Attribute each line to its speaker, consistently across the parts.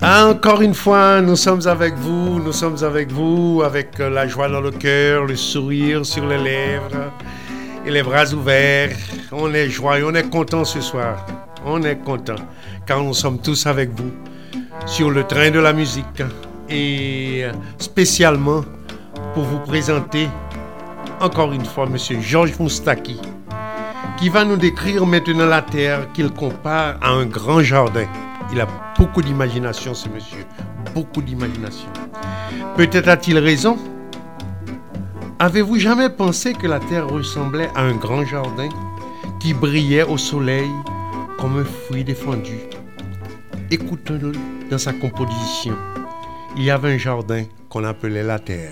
Speaker 1: Encore une fois, nous sommes avec vous, avec la joie dans le cœur, le sourire sur les lèvres et les bras ouverts. On est joyeux, on est content ce soir. On est content car nous sommes tous avec vous sur le train de la musique et spécialement pour vous présenter encore une fois Monsieur Georges Moustaki qui va nous décrire maintenant la terre qu'il compare à un grand jardin. Il a beaucoup d'imagination, ce monsieur, beaucoup d'imagination. Peut-être a-t-il raison. Avez-vous jamais pensé que la terre ressemblait à un grand jardin qui brillait au soleil comme un fruit défendu? Écoutons-le dans sa composition. Il y avait un jardin qu'on appelait la terre.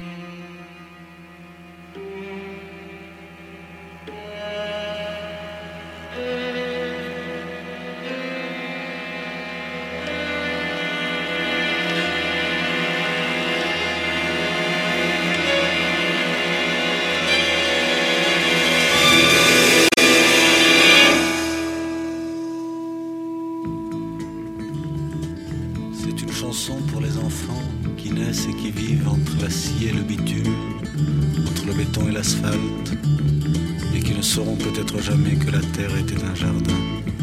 Speaker 2: Pour les enfants qui naissent et qui vivent entre la scie et le bitume, entre le béton et l'asphalte, et qui ne sauront peut-être jamais que la terre était un jardin.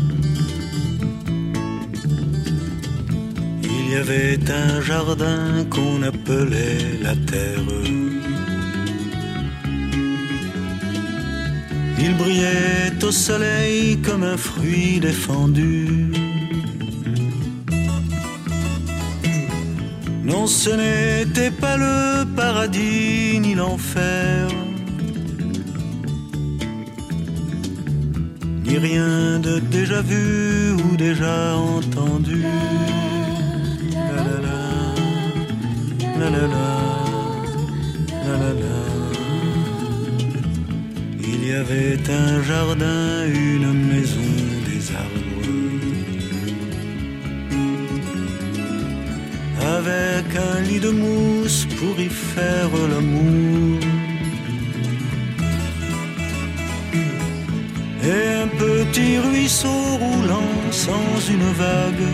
Speaker 2: Il y avait un jardin qu'on appelait la terre. Il brillait au soleil comme un fruit défendu. Non, ce n'était pas le paradis ni l'enfer, ni rien de déjà vu ou déjà entendu. La la la, la la la, la la la. Il y avait un jardin, une maison, des arbres, avec un lit de mousse pour y faire l'amour, et un petit ruisseau roulant sans une vague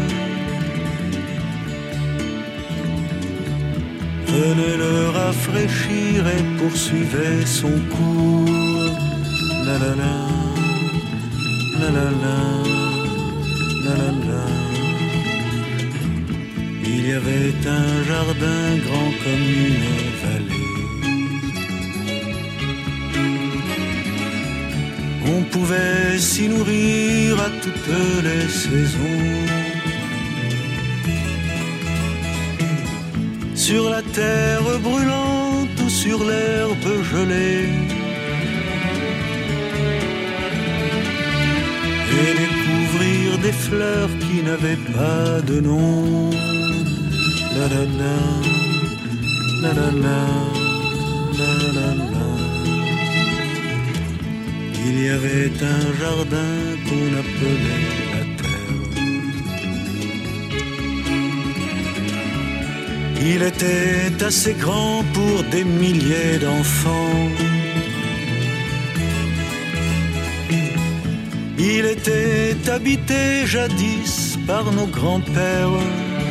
Speaker 2: venait le rafraîchir et poursuivait son cours. La la la, la la la, la la la. Il y avait un jardin grand comme une vallée. On pouvait s'y nourrir à toutes les saisons. Sur la terre brûlante ou sur l'herbe gelée, et découvrir des fleurs qui n'avaient pas de nom. La la la, la la la, la la la. Il y avait un jardin qu'on appelait la terre. Il était assez grand pour des milliers d'enfants. Il était habité jadis par nos grands-pères,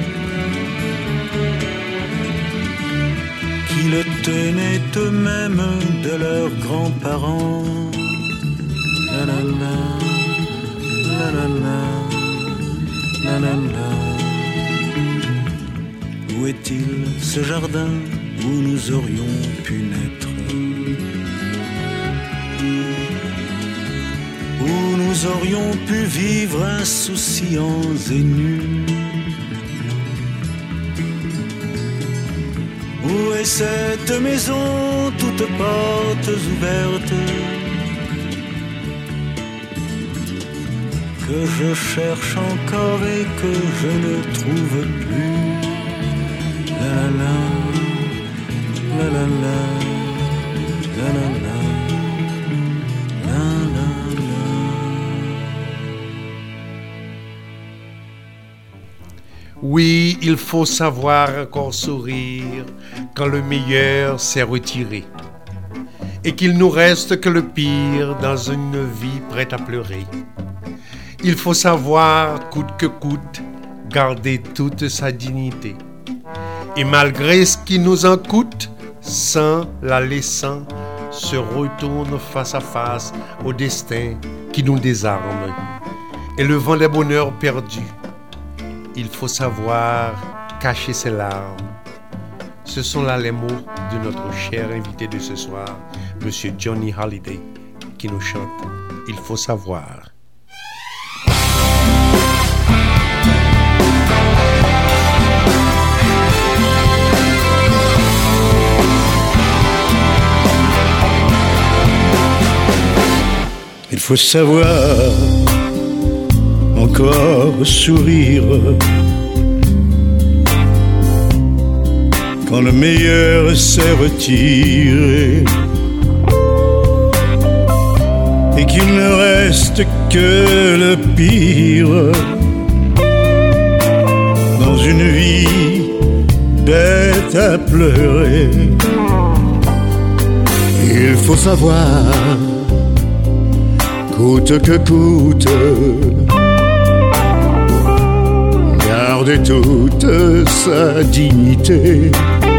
Speaker 2: qui le tenaient eux-mêmes de leurs grands-parents. La la la, la la la, la la la. Où est-il ce jardin où nous aurions pu naître, où nous aurions pu vivre insouciants et nus? Où est cette maison, toutes portes ouvertes, que je cherche encore et que je ne trouve plus? La la la, la la la, la la la, la la la.
Speaker 1: Oui, il faut savoir encore sourire quand le meilleur s'est retiré et qu'il nous reste que le pire dans une vie prête à pleurer. Il faut savoir, coûte que coûte, garder toute sa dignité. Et malgré ce qui nous en coûte, sans la laissant, se retourne face à face au destin qui nous désarme. Et le vent des bonheurs perdus, il faut savoir cacher ses larmes. Ce sont là les mots de notre cher invité de ce soir, Monsieur Johnny Hallyday, qui nous chante « Il faut savoir ».
Speaker 2: Il faut savoir encore sourire quand le meilleur s'est retiré et qu'il ne reste que le pire dans une vie bête à pleurer. Il faut savoir coûte que coûte, garder toute sa dignité.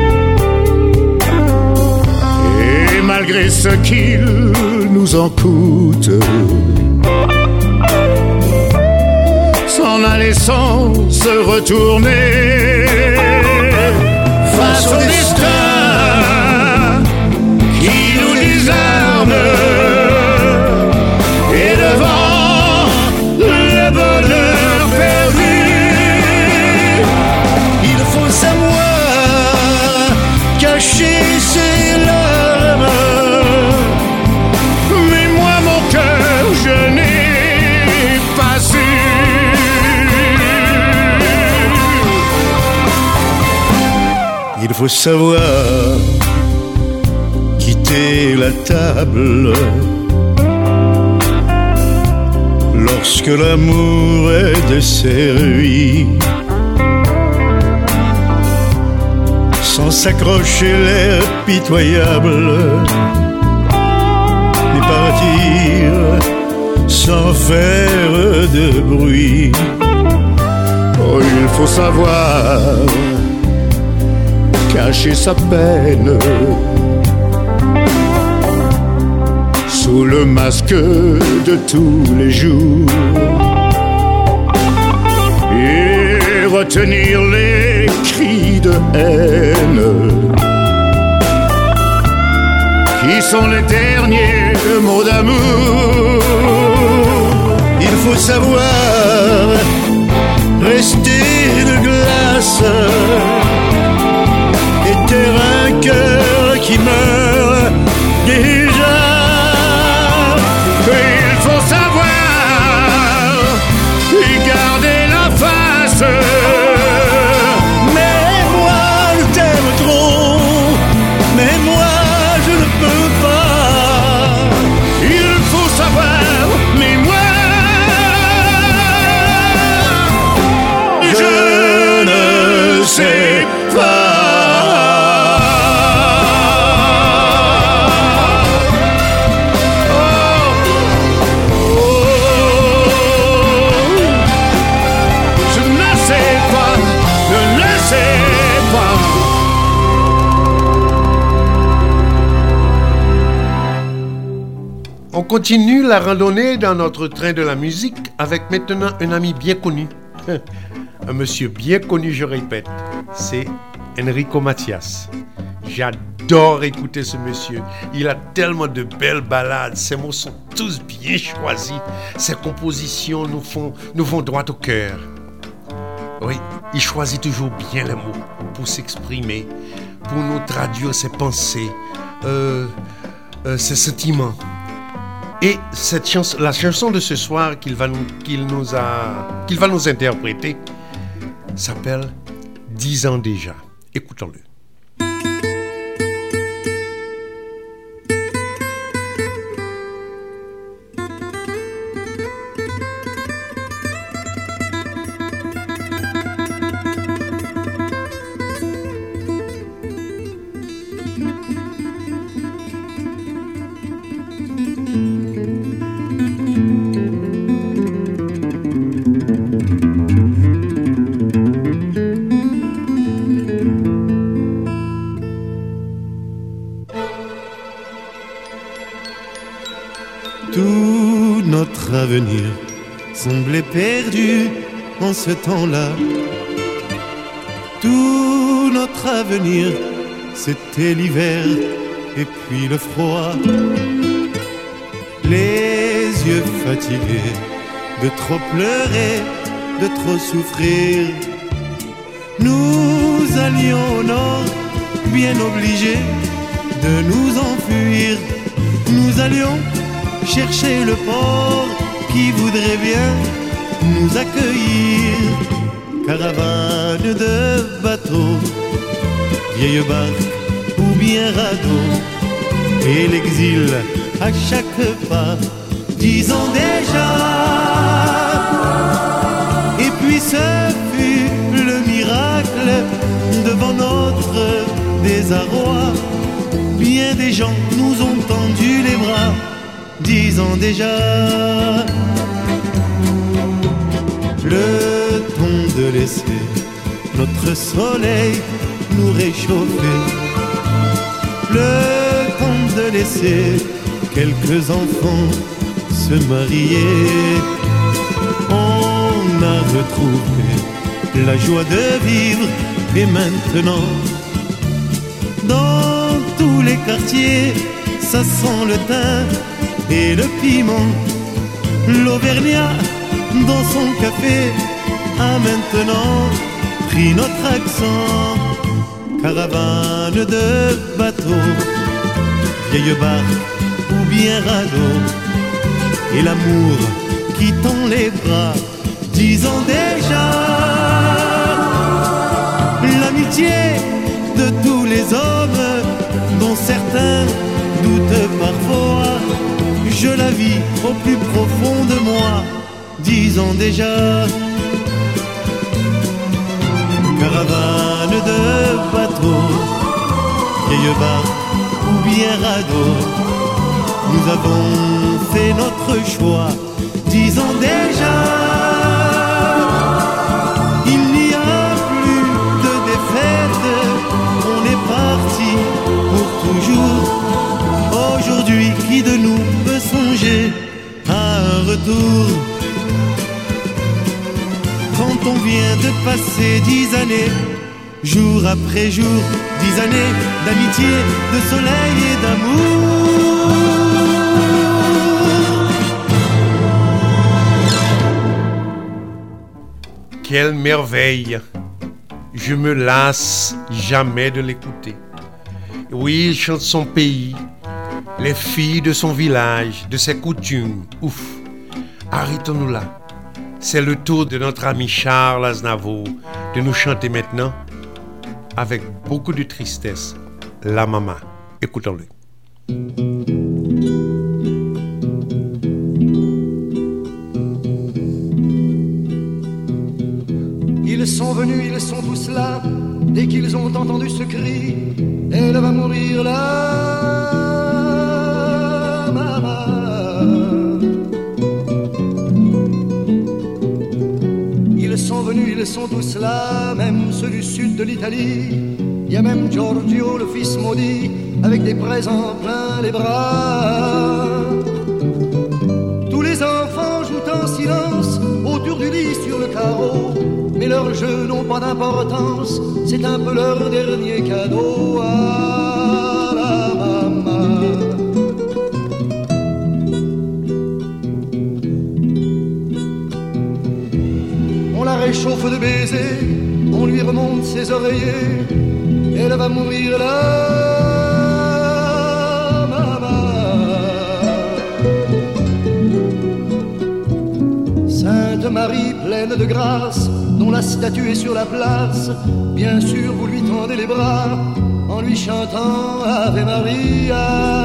Speaker 2: Et malgré ce qu'il nous en coûte, s'en aller sans se retourner face au destin qui nous désarme. Et devant le bonheur perdu, il faut savoir cacher ses larmes. Mais moi mon cœur je n'ai pas su. Il faut savoir quitter la table lorsque l'amour est desservi, sans s'accrocher l'air pitoyable, mais partir sans faire de bruit. Oh, il faut savoir cacher sa peine sous le masque de tous les jours et retenir les cris de haine qui sont les derniers mots d'amour. Il faut savoir rester de glace et taire un cœur qui meurt déjà. Il faut savoir y garder la face. Mais moi je t'aime trop, mais moi je ne peux pas. Il faut savoir, mais moi je ne sais pas.
Speaker 1: On continue la randonnée dans notre train de la musique avec maintenant un ami bien connu. Un monsieur bien connu, je répète. C'est Enrico Macias. J'adore écouter ce monsieur. Il a tellement de belles ballades. Ses mots sont tous bien choisis. Ses compositions nous font droit au cœur. Oui, il choisit toujours bien les mots pour s'exprimer, pour nous traduire ses pensées, ses sentiments. Et la chanson de ce soir qu'il va nous interpréter s'appelle 10 ans déjà. Écoutons-le.
Speaker 2: avenir semblait perdu en ce temps-là. Tout notre avenir, c'était l'hiver et puis le froid. Les yeux fatigués de trop pleurer, de trop souffrir. Nous allions au nord, bien obligés de nous enfuir. Nous allions chercher le port qui voudrait bien nous accueillir. Caravane de bateaux, vieille barque ou bien radeau, et l'exil à chaque pas, 10 ans déjà. Et puis ce fut le miracle devant notre désarroi. Bien des gens nous ont tendu les bras, 10 ans déjà. Le temps de laisser notre soleil nous réchauffer. Le temps de laisser quelques enfants se marier. On a retrouvé la joie de vivre et maintenant, dans tous les quartiers, ça sent le thym et le piment. L'Auvergnat, dans son café, a maintenant pris notre accent. Caravane de bateaux, vieille barque ou bien radeau, et l'amour qui tend les bras, 10 ans déjà. L'amitié de tous les hommes, dont certains doutent parfois, je la vis au plus profond de moi, 10 ans déjà. Caravane de bateaux, vieille barque ou bien radeau, nous avons fait notre choix, 10 ans déjà. Il n'y a plus de défaite, on est parti pour toujours. Aujourd'hui, qui de nous peut songer à un retour? Quand on vient de passer 10 années, jour après jour, 10 années d'amitié, de soleil et d'amour.
Speaker 1: Quelle merveille! Je me lasse jamais de l'écouter. Oui, il chante son pays, les filles de son village, de ses coutumes. Ouf! Arrêtons-nous là. C'est le tour de notre ami Charles Aznavour de nous chanter maintenant, avec beaucoup de tristesse, La Maman. Écoutons-le.
Speaker 3: Ils sont venus, ils sont tous là. Dès qu'ils ont entendu ce cri, elle va mourir là, maman. Ils sont venus, ils sont tous là, même ceux du sud de l'Italie. Il y a même Giorgio, le fils maudit, avec des présents plein les bras. Tous les enfants jouent en silence autour du lit sur le carreau, mais leurs jeux n'ont pas d'importance, c'est un peu leur dernier cadeau à la maman. On la réchauffe de baisers, on lui remonte ses oreillers, elle va mourir là, maman. Sainte Marie pleine de grâce, dont la statue est sur la place, bien sûr vous lui tendez les bras en lui chantant Ave Maria,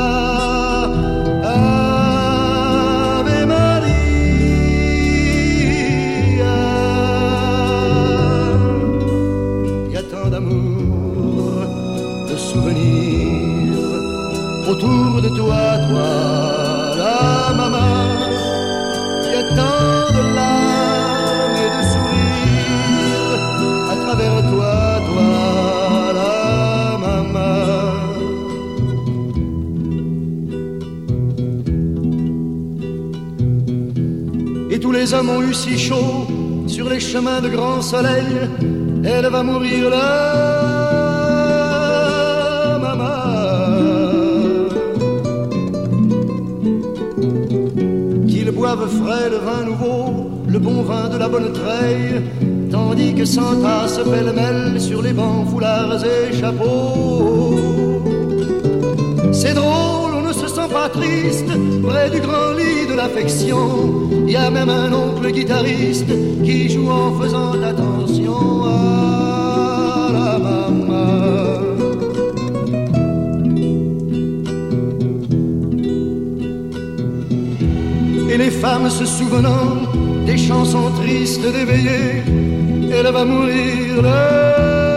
Speaker 3: Ave Maria. Il y a tant d'amour, de souvenirs autour de toi, toi, la maman. Il y a tant de larmes et de sourires à travers toi, toi, la maman. hommes ont eu si chaud sur les chemins de grand soleil. Elle va mourir là, maman. Qu'ils boivent frais le vin nouveau, le bon vin de la bonne treille, tandis que s'entassent pêle-mêle sur les bancs, foulards et chapeaux. C'est drôle, on ne se sent pas triste près du grand lit de l'affection. Il y a même un oncle guitariste qui joue en faisant attention à la maman. Et les femmes se souvenant des chansons tristes d'éveillé, elle va mourir là.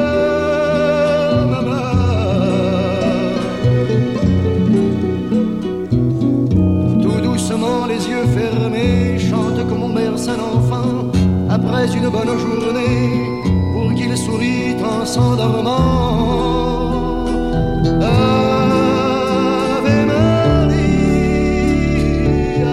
Speaker 3: Les yeux fermés, chante comme on berce un enfant après une bonne journée pour qu'il sourit en s'endormant. Ave Maria,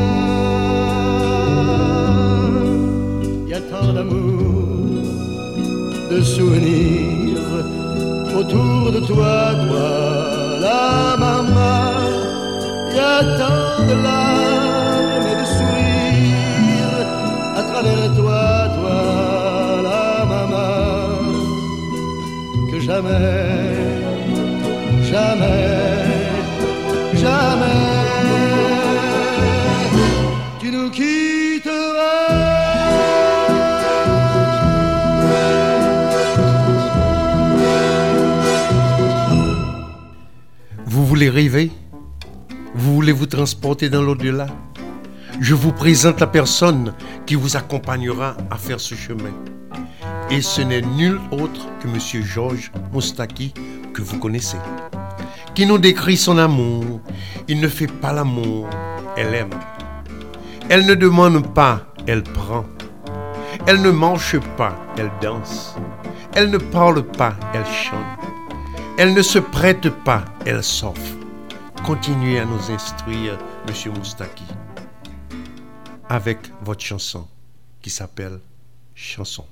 Speaker 3: y a tant d'amour, de souvenirs autour de toi, toi, la maman. Y a tant de larmes et de sourires à travers toi, toi, la maman, que jamais, jamais, jamais tu nous quitteras.
Speaker 1: Vous voulez rêver? Vous voulez vous transporter dans l'au-delà? Je vous présente la personne qui vous accompagnera à faire ce chemin. Et ce n'est nul autre que M. Georges Moustaki, que vous connaissez, qui nous décrit son amour. Il ne fait pas l'amour, elle aime. Elle ne demande pas, elle prend. Elle ne marche pas, elle danse. Elle ne parle pas, elle chante. Elle ne se prête pas, elle s'offre. Continuez à nous instruire, M. Moustaki, avec votre chanson qui s'appelle Chanson.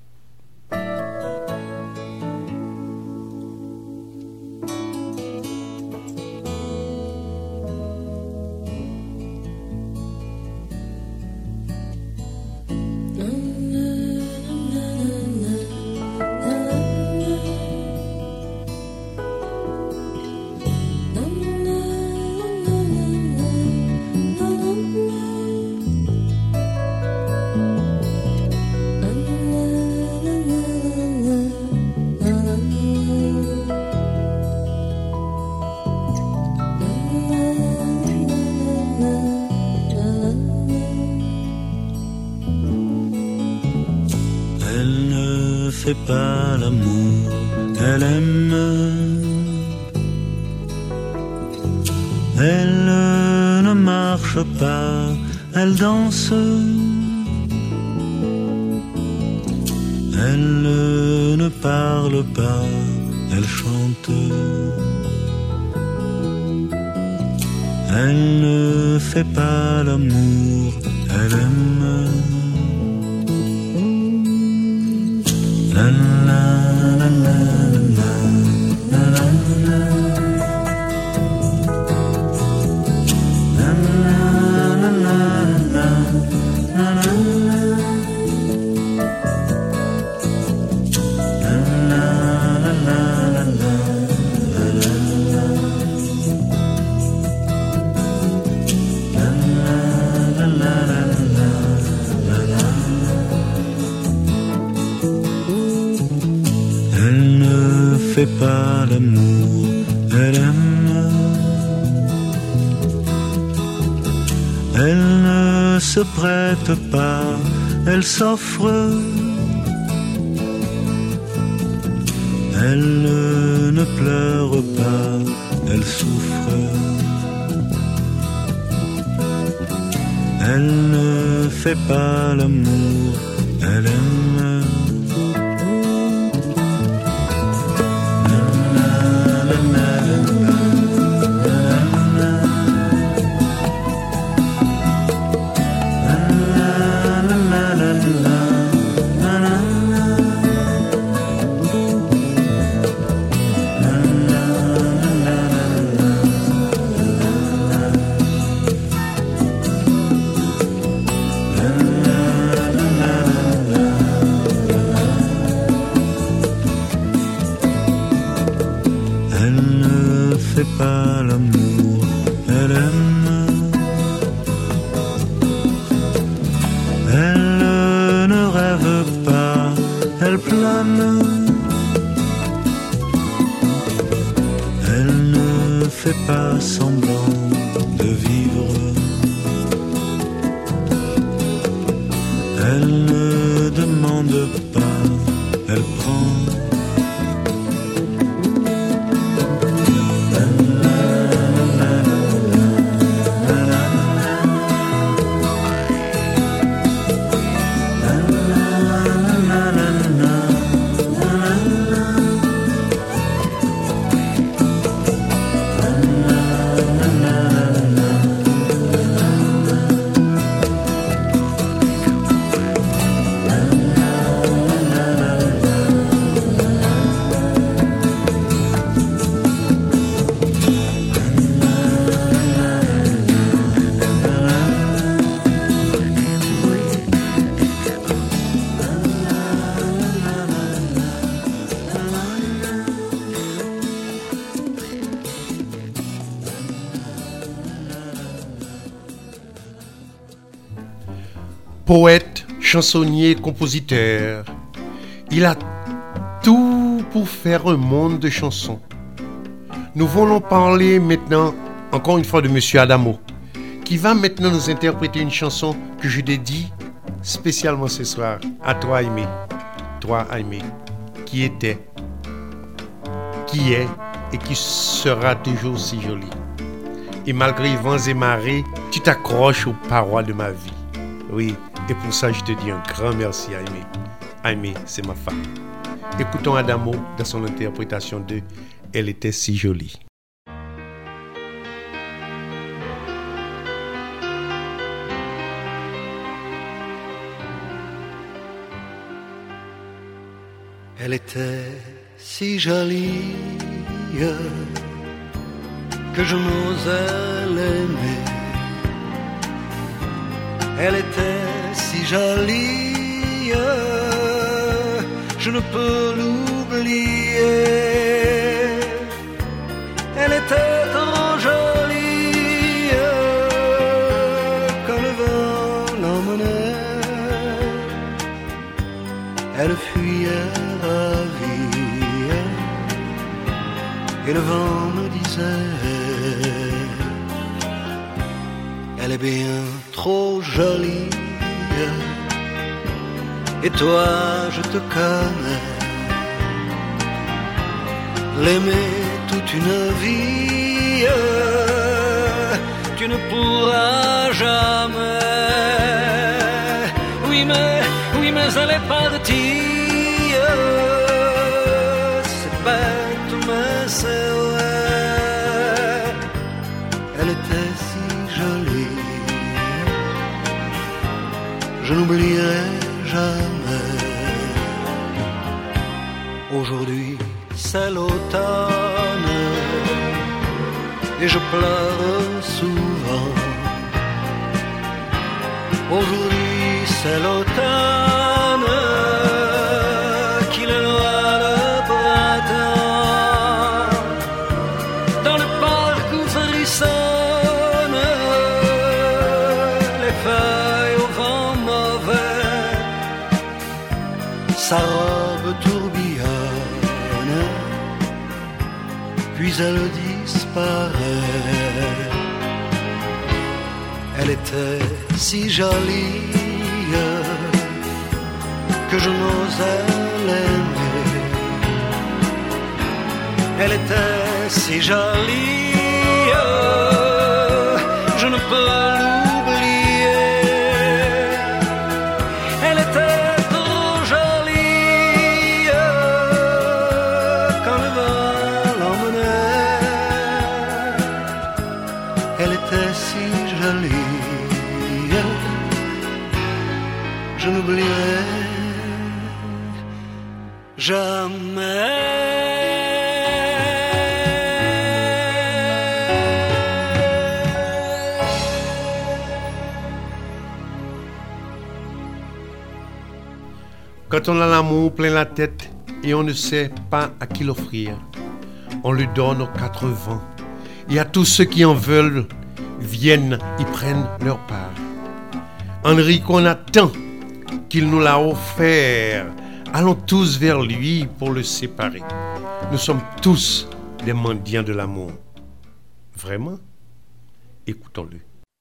Speaker 2: Fait pas l'amour, elle aime. Elle ne marche pas, elle danse. Elle ne parle pas, elle chante. Elle ne fait pas l'amour, elle aime. La la la la la la la la. Fait pas l'amour, elle aime. Elle ne se prête pas, elle s'offre. Elle ne pleure pas, elle souffre. Elle ne fait pas l'amour, elle aime. La elle plane. Elle ne fait pas semblant de vivre. Elle ne demande pas, elle prend.
Speaker 1: Poète, chansonnier, compositeur, il a tout pour faire un monde de chansons. Nous voulons parler maintenant, encore une fois, de Monsieur Adamo, qui va maintenant nous interpréter une chanson que je dédie spécialement ce soir à toi, Aimé. Toi, Aimé, qui était, qui est et qui sera toujours aussi jolie. Et malgré vents et marées, tu t'accroches aux parois de ma vie. Oui, et pour ça, je te dis un grand merci, Aimé. Aimé, c'est ma femme. Écoutons Adamo dans son interprétation de « Elle était si jolie ».
Speaker 3: Elle était si jolie que je n'osais l'aimer. Elle était si jolie, je ne peux l'oublier. Elle était trop jolie, quand le vent l'emmenait. Elle fuyait ravie, et le vent me disait: elle est bien trop jolie, et toi je te connais. L'aimer toute une vie, tu ne pourras jamais. Oui mais elle est partie, c'est bête mais c'est vrai. Elle était si jolie, je n'oublierai jamais. Aujourd'hui c'est l'automne et je pleure souvent. Aujourd'hui c'est l'automne qui éloigne le printemps. Dans le parc où frissonnent les feuilles au vent mauvais, sa robe tourbillonne, puis elle disparaît. Elle était si jolie que je n'osais l'aimer. Elle était si jolie, je ne peux l'oublier. Elle était trop jolie, quand le vent l'emmenait. Elle était si jolie, je n'oublierai jamais.
Speaker 1: Quand on a l'amour plein la tête et on ne sait pas à qui l'offrir, on lui donne aux 4 vents. Et à tous ceux qui en veulent viennent y prennent leur part. Henri qu'on attend qu'il nous l'a offert Allons tous vers lui pour le séparer. Nous sommes tous des mendiants de l'amour. Vraiment? Écoutons-le.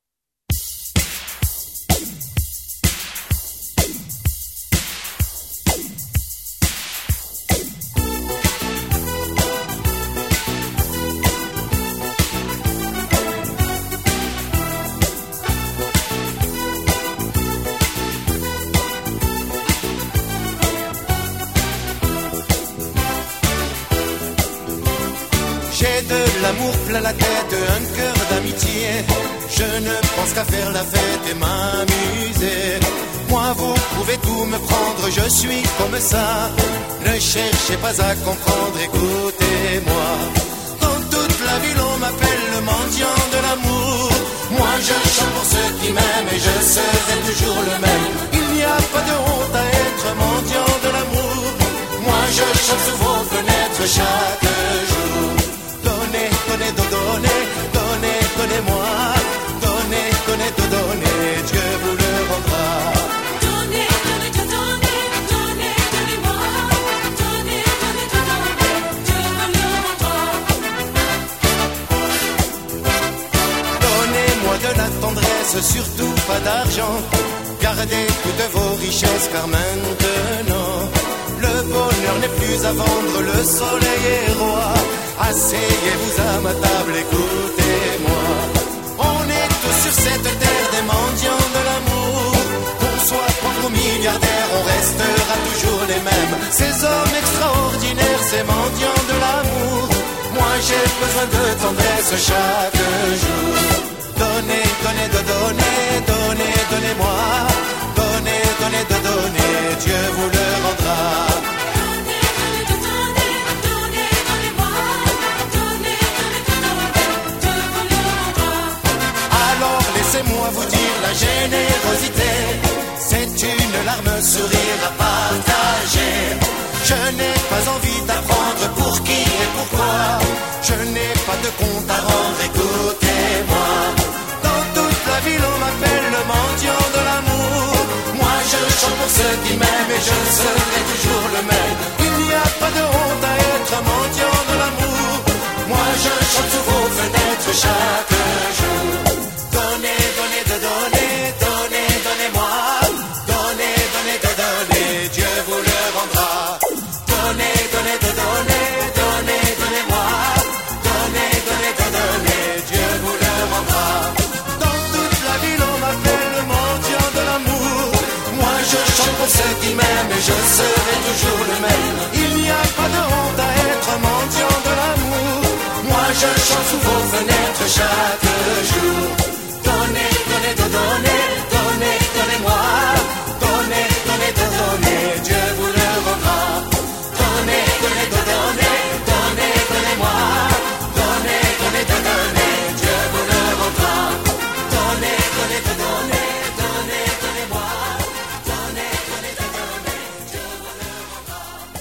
Speaker 4: J'ai de l'amour plein la tête, un cœur d'amitié. Je ne pense qu'à faire la fête et m'amuser. Moi vous pouvez tout me prendre, je suis comme ça. Ne cherchez pas à comprendre, écoutez-moi. Dans toute la ville on m'appelle le mendiant de l'amour. Moi je chante pour ceux qui m'aiment et je serai toujours le même. Il n'y a pas de honte à être mendiant de l'amour. Moi je chante sous vos fenêtres chaque jour. Donnez, donnez, donnez, donnez, donnez-moi. Donnez, donnez, donnez, Dieu vous le rendra.
Speaker 5: Donnez, donnez, donnez, donnez, donnez-moi. Donnez, donnez, donnez, Dieu vous le rendra.
Speaker 4: Donnez-moi de la tendresse, surtout pas d'argent. Gardez toutes vos richesses car maintenant le bonheur n'est plus à vendre, le soleil est roi. Asseyez-vous à ma table, écoutez-moi. On est tous sur cette terre des mendiants de l'amour. Qu'on soit pauvre ou milliardaire, on restera toujours les mêmes. Ces hommes extraordinaires, ces mendiants de l'amour. Moi j'ai besoin de tendresse chaque jour. Donnez, donnez, donnez, donnez, donnez-moi. Donnez, donnez, donnez, Dieu vous le rendra. Laissez-moi vous dire la générosité, c'est une larme, sourire à partager. Je n'ai pas envie d'apprendre pour qui et pourquoi. Je n'ai pas de compte à rendre, écoutez-moi. Dans toute la ville on m'appelle le mendiant de l'amour. Moi je chante pour ceux qui m'aiment et je serai toujours le même. Il n'y a pas de honte à être mendiant de l'amour. Moi je chante sous vos fenêtres chaque jour. Donnez, donnez, donnez, donnez, donnez-moi. Donnez, donnez, donnez, Dieu vous le rendra. Donnez, donnez, donnez, donnez, donnez-moi. Donnez, donnez, donnez, Dieu vous le rendra. Dans toute la ville on m'appelle le mendiant de l'amour. Moi je chante pour ceux qui m'aiment et je serai toujours le même. Il n'y a pas de honte à être mendiant de l'amour. Moi je chante sous vos fenêtres chaque jour. Donnez, donnez, donnez, donnez, donnez-moi. Donnez, donnez, donnez, Dieu vous le rendra. Donnez, donnez, donnez, donnez, donnez-moi. Donnez, donnez, donnez, Dieu vous le rendra. Donnez, donnez, donnez, donnez, donnez-moi. Donnez, donnez, donnez, Dieu vous le rendra.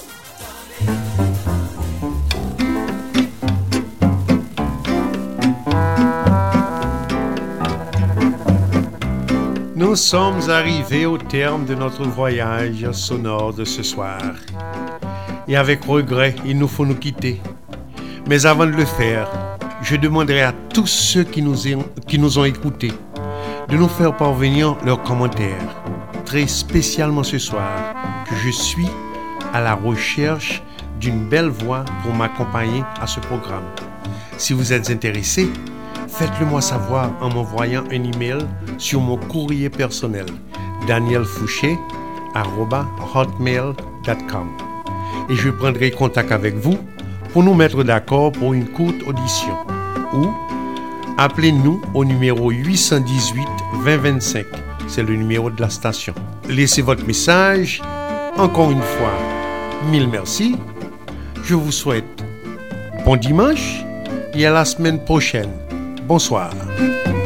Speaker 1: Nous sommes arrivés au terme de notre voyage sonore de ce soir. Et avec regret, il nous faut nous quitter. Mais avant de le faire, je demanderai à tous ceux qui nous ont écoutés de nous faire parvenir leurs commentaires. Très spécialement ce soir, que je suis à la recherche d'une belle voix pour m'accompagner à ce programme. Si vous êtes intéressé, faites-le moi savoir en m'envoyant un email sur mon courrier personnel danielfouché@hotmail.com et je prendrai contact avec vous pour nous mettre d'accord pour une courte audition ou appelez-nous au numéro 818 2025. C'est le numéro de la station. Laissez votre message. Encore une fois, mille merci. Je vous souhaite bon dimanche et à la semaine prochaine. Bonsoir.